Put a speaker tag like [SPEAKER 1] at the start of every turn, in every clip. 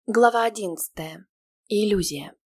[SPEAKER 1] Глава 11. Иллюзия.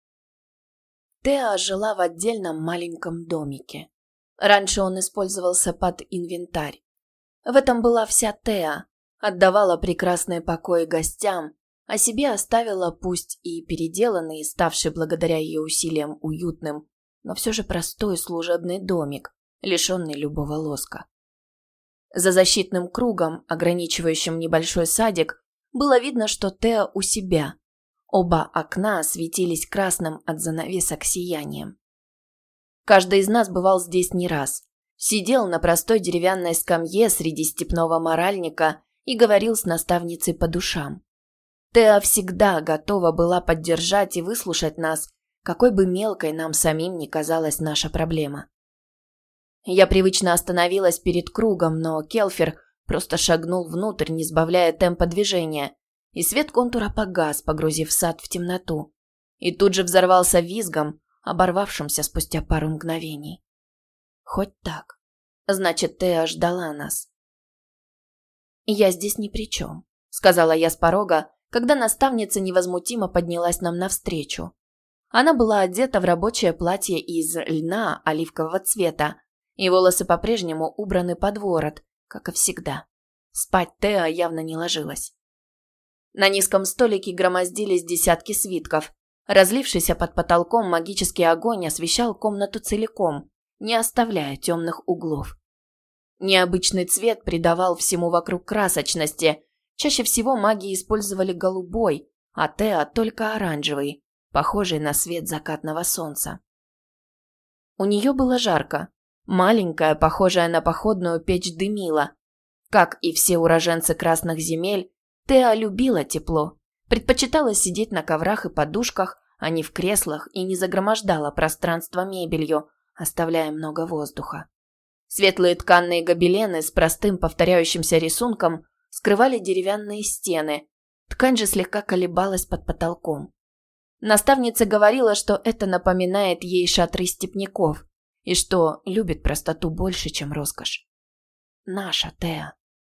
[SPEAKER 1] Теа жила в отдельном маленьком домике. Раньше он использовался под инвентарь. В этом была вся Теа. Отдавала прекрасные покои гостям, а себе оставила пусть и переделанный, ставший благодаря ее усилиям уютным, но все же простой служебный домик, лишенный любого лоска. За защитным кругом, ограничивающим небольшой садик, было видно, что Теа у себя. Оба окна светились красным от занавесок сиянием. Каждый из нас бывал здесь не раз. Сидел на простой деревянной скамье среди степного моральника и говорил с наставницей по душам. Теа всегда готова была поддержать и выслушать нас, какой бы мелкой нам самим ни казалась наша проблема. Я привычно остановилась перед кругом, но Келфер просто шагнул внутрь, не сбавляя темпа движения, и свет контура погас, погрузив сад в темноту. И тут же взорвался визгом, оборвавшимся спустя пару мгновений. Хоть так. Значит, Теа ждала нас. «Я здесь ни при чем», — сказала я с порога, когда наставница невозмутимо поднялась нам навстречу. Она была одета в рабочее платье из льна оливкового цвета, и волосы по-прежнему убраны под ворот, как и всегда. Спать Теа явно не ложилась. На низком столике громоздились десятки свитков. Разлившийся под потолком магический огонь освещал комнату целиком, не оставляя темных углов. Необычный цвет придавал всему вокруг красочности. Чаще всего маги использовали голубой, а Теа только оранжевый, похожий на свет закатного солнца. У нее было жарко. Маленькая, похожая на походную печь, дымила. Как и все уроженцы красных земель, Теа любила тепло, предпочитала сидеть на коврах и подушках, а не в креслах, и не загромождала пространство мебелью, оставляя много воздуха. Светлые тканые гобелены с простым повторяющимся рисунком скрывали деревянные стены, ткань же слегка колебалась под потолком. Наставница говорила, что это напоминает ей шатры степняков, и что любит простоту больше, чем роскошь. Наша Теа.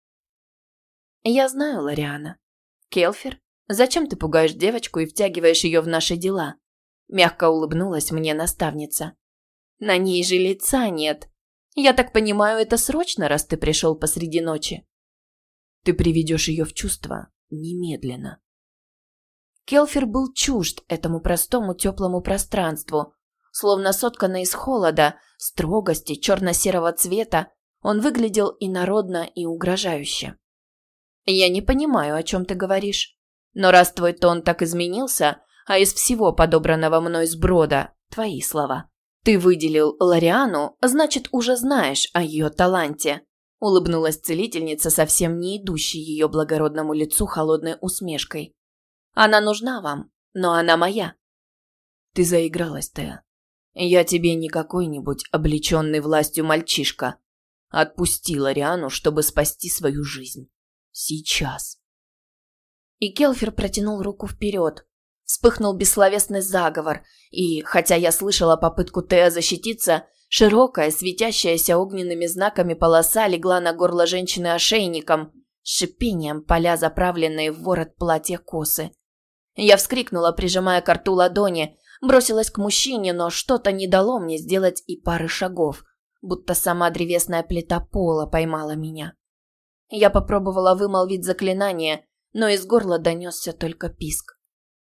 [SPEAKER 1] Я знаю Лориана. Келфер, зачем ты пугаешь девочку и втягиваешь ее в наши дела? Мягко улыбнулась мне наставница. На ней же лица нет. Я так понимаю, это срочно, раз ты пришел посреди ночи. Ты приведешь ее в чувство немедленно. Келфер был чужд этому простому теплому пространству. Словно сотканный из холода, строгости, черно-серого цвета, он выглядел инородно и угрожающе. «Я не понимаю, о чем ты говоришь. Но раз твой тон так изменился, а из всего подобранного мной сброда твои слова, ты выделил Лориану, значит, уже знаешь о ее таланте», улыбнулась целительница, совсем не идущей ее благородному лицу холодной усмешкой. «Она нужна вам, но она моя». «Ты заигралась, Теа. Я тебе не какой-нибудь облеченный властью мальчишка. Отпусти Лориану, чтобы спасти свою жизнь. Сейчас». И Келфер протянул руку вперед. Вспыхнул бессловесный заговор, и, хотя я слышала попытку Теа защититься, широкая, светящаяся огненными знаками полоса легла на горло женщины ошейником, с шипением поля заправленные в ворот платья косы. Я вскрикнула, прижимая к рту ладони, бросилась к мужчине, но что-то не дало мне сделать и пары шагов, будто сама древесная плита пола поймала меня. Я попробовала вымолвить заклинание, но из горла донесся только писк.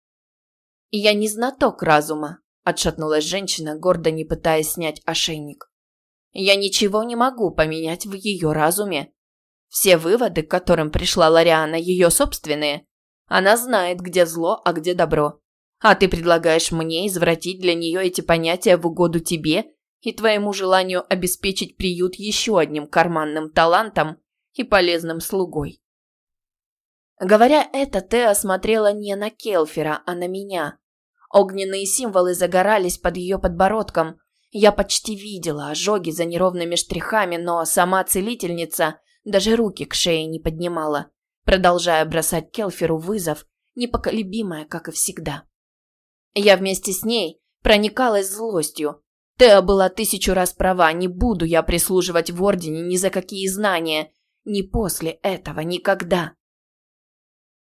[SPEAKER 1] «Я не знаток разума», – отшатнулась женщина, гордо не пытаясь снять ошейник. «Я ничего не могу поменять в ее разуме. Все выводы, к которым пришла Лориана, ее собственные. Она знает, где зло, а где добро. А ты предлагаешь мне извратить для нее эти понятия в угоду тебе и твоему желанию обеспечить приют еще одним карманным талантом и полезным слугой». Говоря это, Теа смотрела не на Келфера, а на меня. Огненные символы загорались под ее подбородком. Я почти видела ожоги за неровными штрихами, но сама целительница даже руки к шее не поднимала, продолжая бросать Келферу вызов, непоколебимая, как и всегда. Я вместе с ней проникалась злостью. Теа была 1000 раз права, не буду я прислуживать в Ордене ни за какие знания, ни после этого, никогда.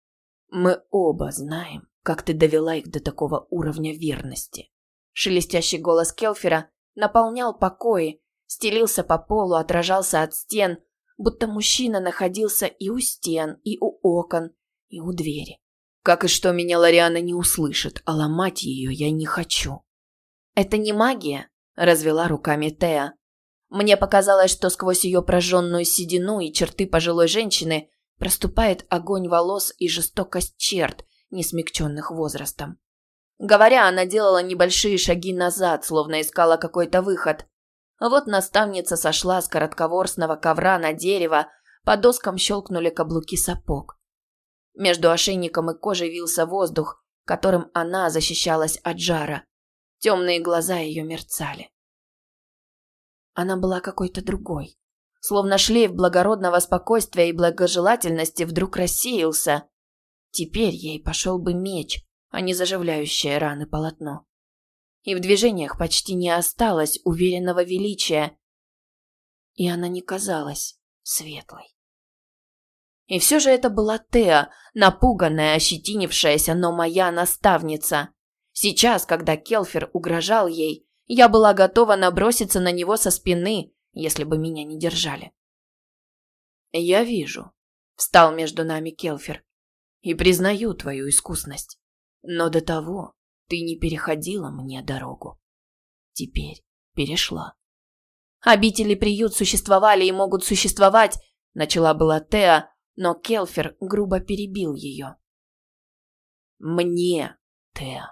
[SPEAKER 1] Мы оба знаем, как ты довела их до такого уровня верности. Шелестящий голос Келфера наполнял покои, стелился по полу, отражался от стен, будто мужчина находился и у стен, и у окон, и у двери. Как и что меня Лориана не услышит, а ломать ее я не хочу. Это не магия, развела руками Теа. Мне показалось, что сквозь ее прожженную седину и черты пожилой женщины проступает огонь волос и жестокость черт, не смягченных возрастом. Говоря, она делала небольшие шаги назад, словно искала какой-то выход. Вот наставница сошла с коротковорсного ковра на дерево, по доскам щелкнули каблуки сапог. Между ошейником и кожей вился воздух, которым она защищалась от жара. Темные глаза ее мерцали. Она была какой-то другой. Словно шлейф благородного спокойствия и благожелательности вдруг рассеялся. Теперь ей пошел бы меч, а не заживляющее раны полотно. И в движениях почти не осталось уверенного величия. И она не казалась светлой. И все же это была Теа, напуганная, ощетинившаяся, но моя наставница. Сейчас, когда Келфер угрожал ей, я была готова наброситься на него со спины, если бы меня не держали. «Я вижу», — встал между нами Келфер, — «и признаю твою искусность. Но до того ты не переходила мне дорогу. Теперь перешла». «Обитель и приют существовали и могут существовать», — начала была Теа, но Келфер грубо перебил ее. «Мне, Теа».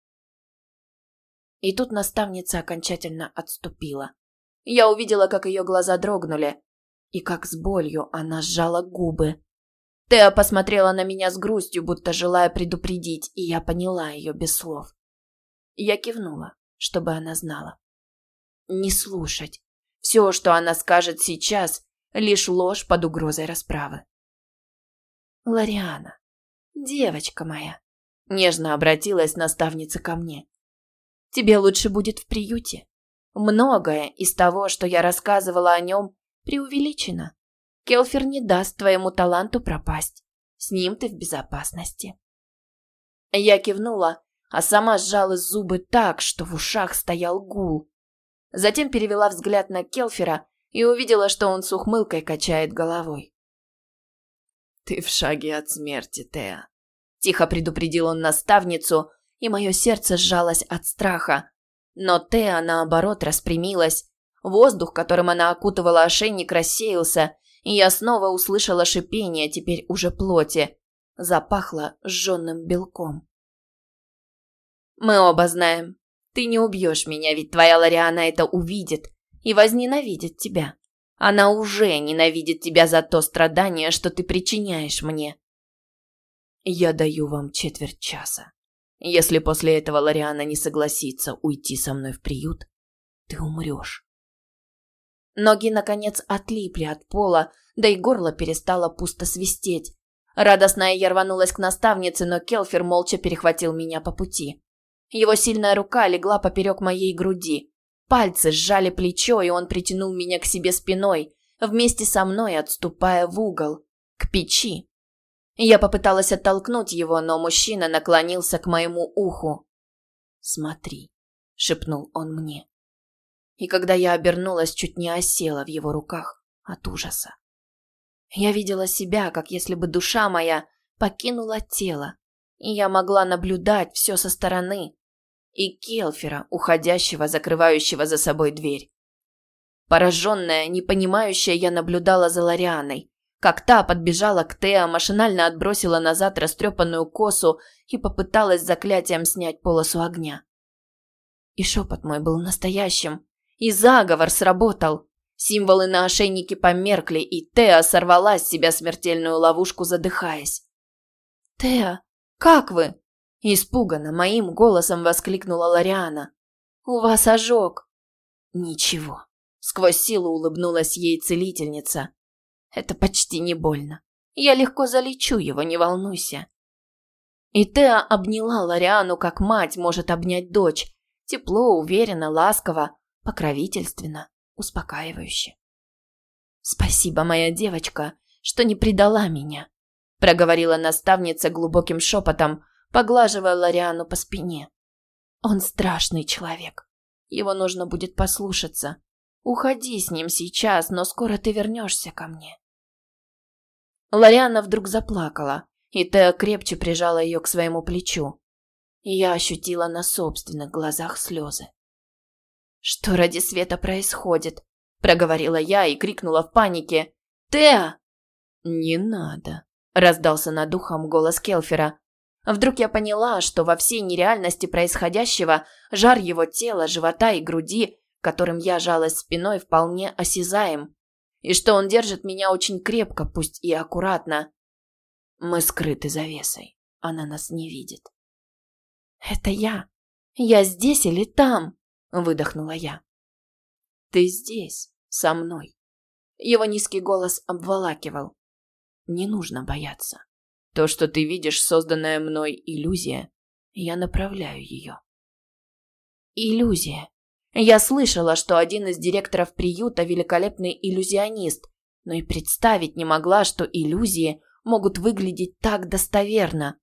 [SPEAKER 1] И тут наставница окончательно отступила. Я увидела, как ее глаза дрогнули, и как с болью она сжала губы. Теа посмотрела на меня с грустью, будто желая предупредить, и я поняла ее без слов. Я кивнула, чтобы она знала. Не слушать. Все, что она скажет сейчас, лишь ложь под угрозой расправы. «Лориана, девочка моя», — нежно обратилась наставница ко мне. «Тебе лучше будет в приюте. Многое из того, что я рассказывала о нем, преувеличено. Келфер не даст твоему таланту пропасть. С ним ты в безопасности». Я кивнула, а сама сжала зубы так, что в ушах стоял гул. Затем перевела взгляд на Келфера и увидела, что он с ухмылкой качает головой. «Ты в шаге от смерти, Теа», – тихо предупредил он наставницу, и мое сердце сжалось от страха. Но Теа, наоборот, распрямилась. Воздух, которым она окутывала ошейник, рассеялся, и я снова услышала шипение, теперь уже плоти. Запахло сжженным белком. «Мы оба знаем. Ты не убьешь меня, ведь твоя Лориана это увидит и возненавидит тебя. Она уже ненавидит тебя за то страдание, что ты причиняешь мне. Я даю вам четверть часа. Если после этого Лориана не согласится уйти со мной в приют, ты умрешь». Ноги, наконец, отлипли от пола, да и горло перестало пусто свистеть. Радостная я рванулась к наставнице, но Келфер молча перехватил меня по пути. Его сильная рука легла поперек моей груди. Пальцы сжали плечо, и он притянул меня к себе спиной, вместе со мной отступая в угол, к печи. Я попыталась оттолкнуть его, но мужчина наклонился к моему уху. «Смотри», — шепнул он мне. И когда я обернулась, чуть не осела в его руках от ужаса. Я видела себя, как если бы душа моя покинула тело, и я могла наблюдать все со стороны, и Келфера, уходящего, закрывающего за собой дверь. Пораженная, непонимающая, я наблюдала за Лорианой, как та подбежала к Теа, машинально отбросила назад растрепанную косу и попыталась заклятием снять полосу огня. И шепот мой был настоящим, и заговор сработал. Символы на ошейнике померкли, и Теа сорвала с себя смертельную ловушку, задыхаясь. «Теа, как вы?» Испуганно моим голосом воскликнула Лориана. «У вас ожог». «Ничего», — сквозь силу улыбнулась ей целительница. «Это почти не больно. Я легко залечу его, не волнуйся». И Теа обняла Лориану, как мать может обнять дочь. Тепло, уверенно, ласково, покровительственно, успокаивающе. «Спасибо, моя девочка, что не предала меня», проговорила наставница глубоким шепотом, поглаживая Лориану по спине. «Он страшный человек. Его нужно будет послушаться. Уходи с ним сейчас, но скоро ты вернешься ко мне». Лориана вдруг заплакала, и Теа крепче прижала ее к своему плечу. Я ощутила на собственных глазах слезы. «Что ради света происходит?» – проговорила я и крикнула в панике. «Теа!» «Не надо!» – раздался над ухом голос Келфера. Вдруг я поняла, что во всей нереальности происходящего жар его тела, живота и груди, которым я жалась спиной, вполне осязаем, и что он держит меня очень крепко, пусть и аккуратно. Мы скрыты завесой, она нас не видит. «Это я? Я здесь или там?» – выдохнула я. «Ты здесь, со мной». Его низкий голос обволакивал. «Не нужно бояться. То, что ты видишь, созданная мной иллюзия, я направляю ее». Иллюзия. Я слышала, что один из директоров приюта великолепный иллюзионист, но и представить не могла, что иллюзии могут выглядеть так достоверно.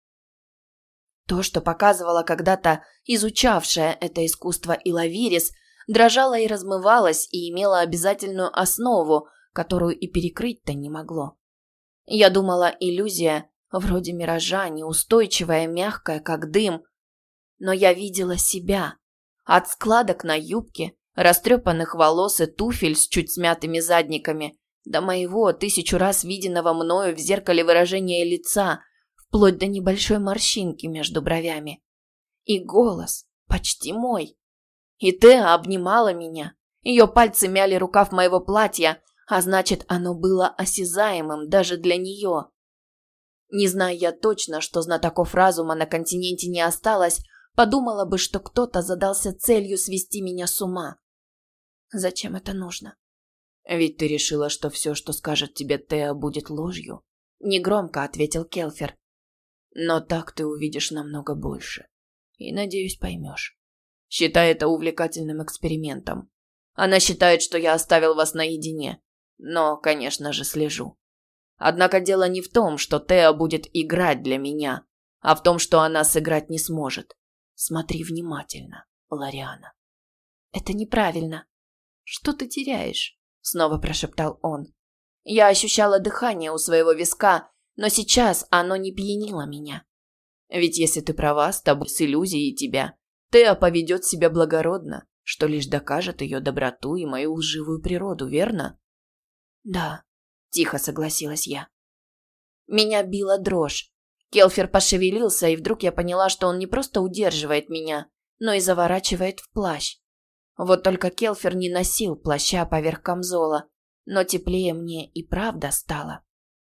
[SPEAKER 1] То, что показывала когда-то изучавшая это искусство Илавирис, дрожало и размывалось и имело обязательную основу, которую и перекрыть-то не могло. Я думала, иллюзия вроде миража, неустойчивая, мягкая, как дым. Но я видела себя. От складок на юбке, растрепанных волос и туфель с чуть смятыми задниками, до моего 1000 раз виденного мною в зеркале выражения лица, вплоть до небольшой морщинки между бровями. И голос почти мой. И Теа обнимала меня. Ее пальцы мяли рукав моего платья, а значит, оно было осязаемым даже для нее. Не зная я точно, что знатоков разума на континенте не осталось, подумала бы, что кто-то задался целью свести меня с ума. Зачем это нужно? Ведь ты решила, что все, что скажет тебе Теа, будет ложью. Негромко ответил Келфер. Но так ты увидишь намного больше. И, надеюсь, поймешь. Считай это увлекательным экспериментом. Она считает, что я оставил вас наедине. Но, конечно же, слежу. Однако дело не в том, что Теа будет играть для меня, а в том, что она сыграть не сможет. Смотри внимательно, Лориана. Это неправильно. Что ты теряешь? Снова прошептал он. Я ощущала дыхание у своего виска, но сейчас оно не пьянило меня. Ведь если ты права, с тобой, с иллюзией тебя, Теа поведет себя благородно, что лишь докажет ее доброту и мою лживую природу, верно? Да, тихо согласилась я. Меня била дрожь. Келфер пошевелился, и вдруг я поняла, что он не просто удерживает меня, но и заворачивает в плащ. Вот только Келфер не носил плаща поверх камзола, но теплее мне и правда стало.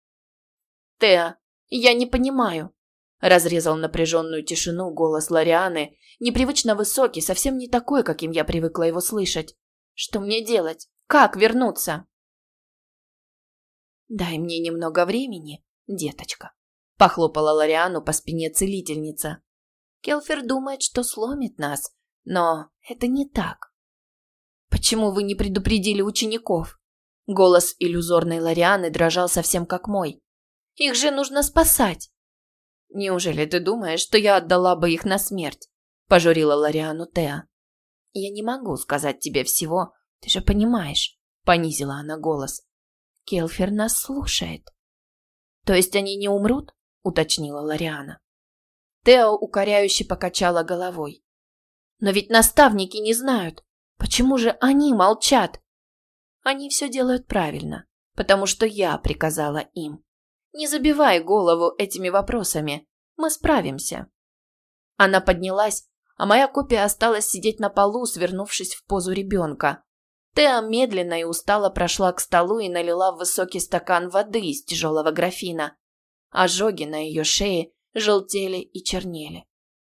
[SPEAKER 1] «Теа, я не понимаю», — разрезал напряженную тишину голос Лорианы, непривычно высокий, совсем не такой, каким я привыкла его слышать. «Что мне делать? Как вернуться?» «Дай мне немного времени, деточка», — похлопала Лориану по спине целительница. «Келфер думает, что сломит нас, но это не так». «Почему вы не предупредили учеников?» Голос иллюзорной Лорианы дрожал совсем как мой. «Их же нужно спасать!» «Неужели ты думаешь, что я отдала бы их на смерть?» Пожурила Лориану Теа. «Я не могу сказать тебе всего, ты же понимаешь», понизила она голос. «Келфер нас слушает». «То есть они не умрут?» уточнила Лориана. Теа укоряюще покачала головой. «Но ведь наставники не знают. Почему же они молчат?» «Они все делают правильно, потому что я приказала им. Не забивай голову этими вопросами. Мы справимся». Она поднялась, а моя копия осталась сидеть на полу, свернувшись в позу ребенка. Теа медленно и устало прошла к столу и налила в высокий стакан воды из тяжелого графина. Ожоги на ее шее желтели и чернели.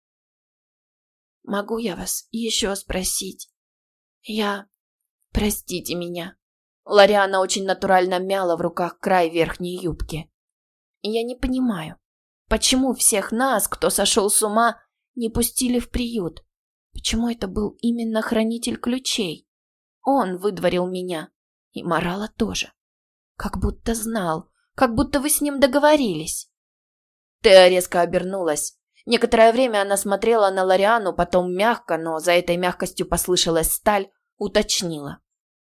[SPEAKER 1] «Могу я вас еще спросить? Простите меня». Лориана очень натурально мяла в руках край верхней юбки. «Я не понимаю, почему всех нас, кто сошел с ума, не пустили в приют? Почему это был именно хранитель ключей? Он выдворил меня. И Марала тоже. Как будто знал, Как будто вы с ним договорились». Теа резко обернулась. Некоторое время она смотрела на Лориану, потом мягко, но за этой мягкостью послышалась сталь, уточнила.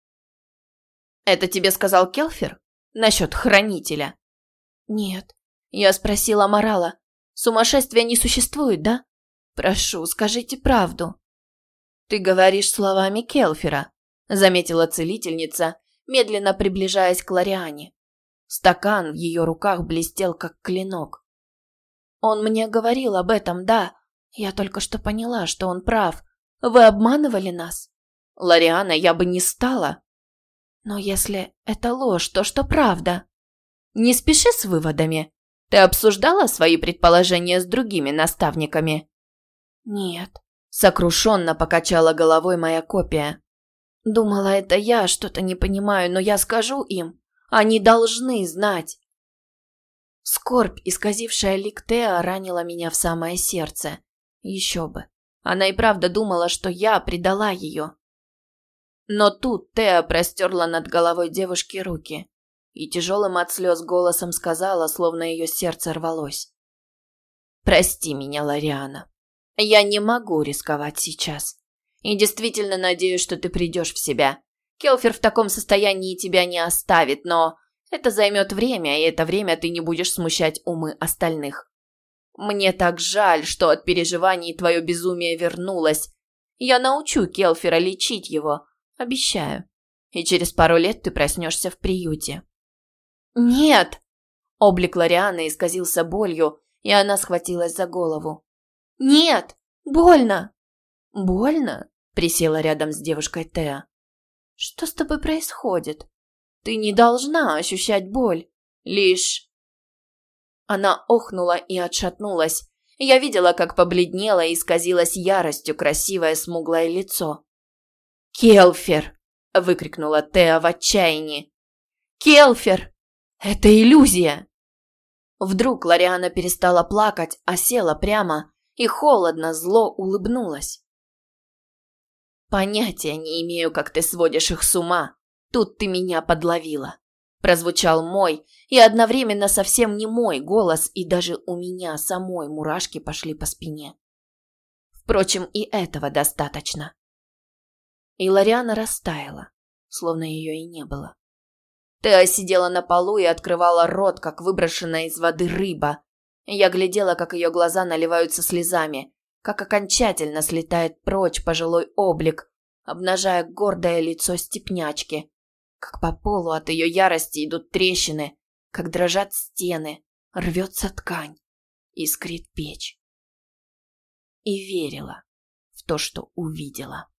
[SPEAKER 1] «Это тебе сказал Келфер? Насчет хранителя?» «Нет». Я спросила Морала. «Сумасшествия не существует, да? Прошу, скажите правду». «Ты говоришь словами Келфера», — заметила целительница, медленно приближаясь к Лориане. Стакан в ее руках блестел, как клинок. «Он мне говорил об этом, да. Я только что поняла, что он прав. Вы обманывали нас?» «Лориана, я бы не стала». «Но если это ложь, то что правда?» «Не спеши с выводами. Ты обсуждала свои предположения с другими наставниками?» «Нет», — сокрушенно покачала головой моя копия. «Думала, это я что-то не понимаю, но я скажу им. Они должны знать». Скорбь, исказившая лик Теа, ранила меня в самое сердце. Еще бы. Она и правда думала, что я предала ее. Но тут Теа простерла над головой девушки руки и тяжелым от слез голосом сказала, словно ее сердце рвалось. «Прости меня, Лориана. Я не могу рисковать сейчас. И действительно надеюсь, что ты придешь в себя. Келфер в таком состоянии тебя не оставит, но это займет время, и это время ты не будешь смущать умы остальных. Мне так жаль, что от переживаний твое безумие вернулось. Я научу Келфера лечить его, обещаю. И через пару лет ты проснешься в приюте». «Нет!» Облик Лорианы исказился болью, и она схватилась за голову. «Нет! Больно!» «Больно?» – присела рядом с девушкой Теа. «Что с тобой происходит? Ты не должна ощущать боль. Лишь...» Она охнула и отшатнулась. Я видела, как побледнело и исказилось яростью красивое смуглое лицо. «Келфер!» – выкрикнула Теа в отчаянии. «Келфер! Это иллюзия!» Вдруг Лориана перестала плакать, а села прямо и холодно, зло улыбнулась. «Понятия не имею, как ты сводишь их с ума. Тут ты меня подловила». Прозвучал мой и одновременно совсем не мой голос, и даже у меня самой мурашки пошли по спине. Впрочем, и этого достаточно. И Лориана растаяла, словно ее и не было. Теа сидела на полу и открывала рот, как выброшенная из воды рыба. Я глядела, как ее глаза наливаются слезами, как окончательно слетает прочь пожилой облик, обнажая гордое лицо степнячки, как по полу от ее ярости идут трещины, как дрожат стены, рвется ткань, искрит печь. И верила в то, что увидела.